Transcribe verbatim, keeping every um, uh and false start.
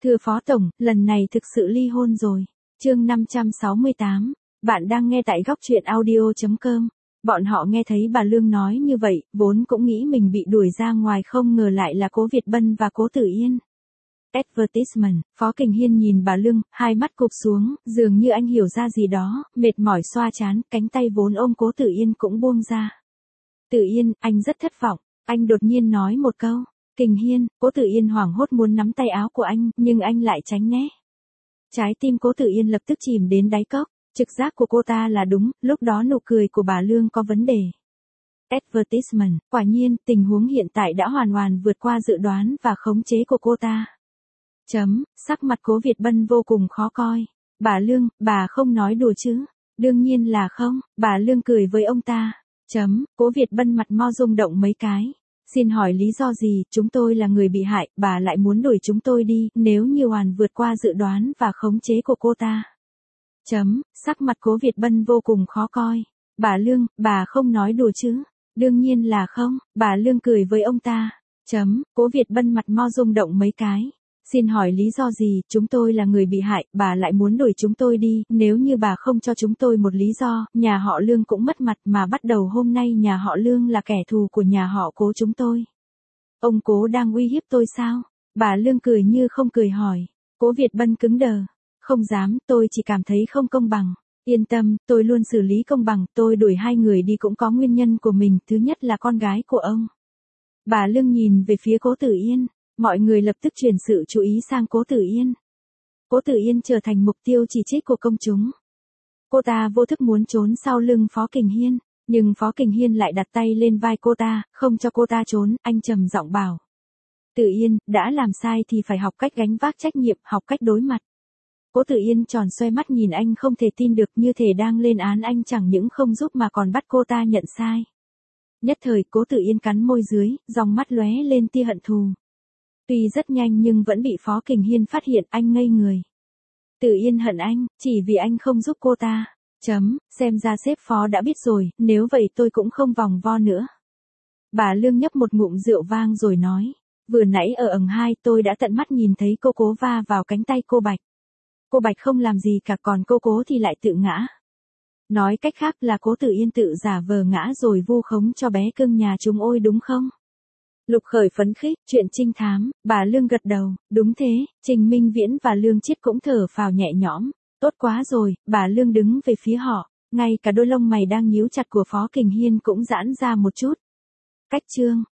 Thưa Phó Tổng, lần này thực sự ly hôn rồi. Chương năm trăm sáu mươi tám. Bạn đang nghe tại góc truyện audio chấm com. Bọn họ nghe thấy bà Lương nói như vậy, vốn cũng nghĩ mình bị đuổi ra ngoài, không ngờ lại là Cố Việt Bân và Cố Tử Yên. Advertisement. Phó Kình Hiên nhìn bà Lương, hai mắt cụp xuống, dường như anh hiểu ra gì đó, mệt mỏi xoa trán, cánh tay vốn ôm Cố Tử Yên cũng buông ra. Tử Yên, anh rất thất vọng. Anh đột nhiên nói một câu. Kình Hiên. Cố Tử Yên hoảng hốt muốn nắm tay áo của anh, nhưng anh lại tránh né. Trái tim Cố Tử Yên lập tức chìm đến đáy cốc. Trực giác của cô ta là đúng, lúc đó nụ cười của bà Lương có vấn đề. Advertisement. Quả nhiên, tình huống hiện tại đã hoàn hoàn vượt qua dự đoán và khống chế của cô ta. Chấm. Sắc mặt Cố Việt Bân vô cùng khó coi. Bà Lương, bà không nói đùa chứ? Đương nhiên là không. Bà Lương cười với ông ta. Chấm. Cố Việt Bân mặt mo rung động mấy cái. Xin hỏi lý do gì? Chúng tôi là người bị hại, bà lại muốn đuổi chúng tôi đi, nếu như hoàn vượt qua dự đoán và khống chế của cô ta. Chấm. Sắc mặt Cố Việt Bân vô cùng khó coi. Bà Lương, bà không nói đùa chứ? Đương nhiên là không. Bà Lương cười với ông ta. Chấm. Cố Việt Bân mặt mo rung động mấy cái. Xin hỏi lý do gì? Chúng tôi là người bị hại, bà lại muốn đuổi chúng tôi đi, nếu như bà không cho chúng tôi một lý do, nhà họ Lương cũng mất mặt, mà bắt đầu hôm nay nhà họ Lương là kẻ thù của nhà họ Cố chúng tôi. Ông Cố đang uy hiếp tôi sao? Bà Lương cười như không cười hỏi. Cố Việt Bân cứng đờ. Không dám, tôi chỉ cảm thấy không công bằng. Yên tâm, tôi luôn xử lý công bằng, tôi đuổi hai người đi cũng có nguyên nhân của mình, thứ nhất là con gái của ông. Bà Lương nhìn về phía Cố Tử Yên. Mọi người lập tức chuyển sự chú ý sang Cố Tử Yên. Cố Tử Yên trở thành mục tiêu chỉ trích của công chúng. Cô ta vô thức muốn trốn sau lưng Phó Kình Hiên, nhưng Phó Kình Hiên lại đặt tay lên vai cô ta, không cho cô ta trốn, anh trầm giọng bảo. Tử Yên, đã làm sai thì phải học cách gánh vác trách nhiệm, học cách đối mặt. Cố Tử Yên tròn xoe mắt nhìn anh không thể tin được, như thể đang lên án anh chẳng những không giúp mà còn bắt cô ta nhận sai. Nhất thời Cố Tử Yên cắn môi dưới, dòng mắt lóe lên tia hận thù. Tuy rất nhanh nhưng vẫn bị Phó Kình Hiên phát hiện, anh ngây người. Tử Yên hận anh, chỉ vì anh không giúp cô ta. Chấm. Xem ra sếp Phó đã biết rồi, nếu vậy tôi cũng không vòng vo nữa. Bà Lương nhấp một ngụm rượu vang rồi nói. Vừa nãy ở ầng hai tôi đã tận mắt nhìn thấy cô Cố va vào cánh tay cô Bạch. Cô Bạch không làm gì cả, còn cô Cố thì lại tự ngã. Nói cách khác là Cố Tử Yên tự giả vờ ngã rồi vu khống cho bé cưng nhà chúng ôi đúng không? Lục Khởi phấn khích, chuyện trinh thám, bà Lương gật đầu, đúng thế, Trình Minh Viễn và Lương Chiết cũng thở phào nhẹ nhõm, tốt quá rồi, bà Lương đứng về phía họ, ngay cả đôi lông mày đang nhíu chặt của Phó Kình Hiên cũng giãn ra một chút. Cách chương.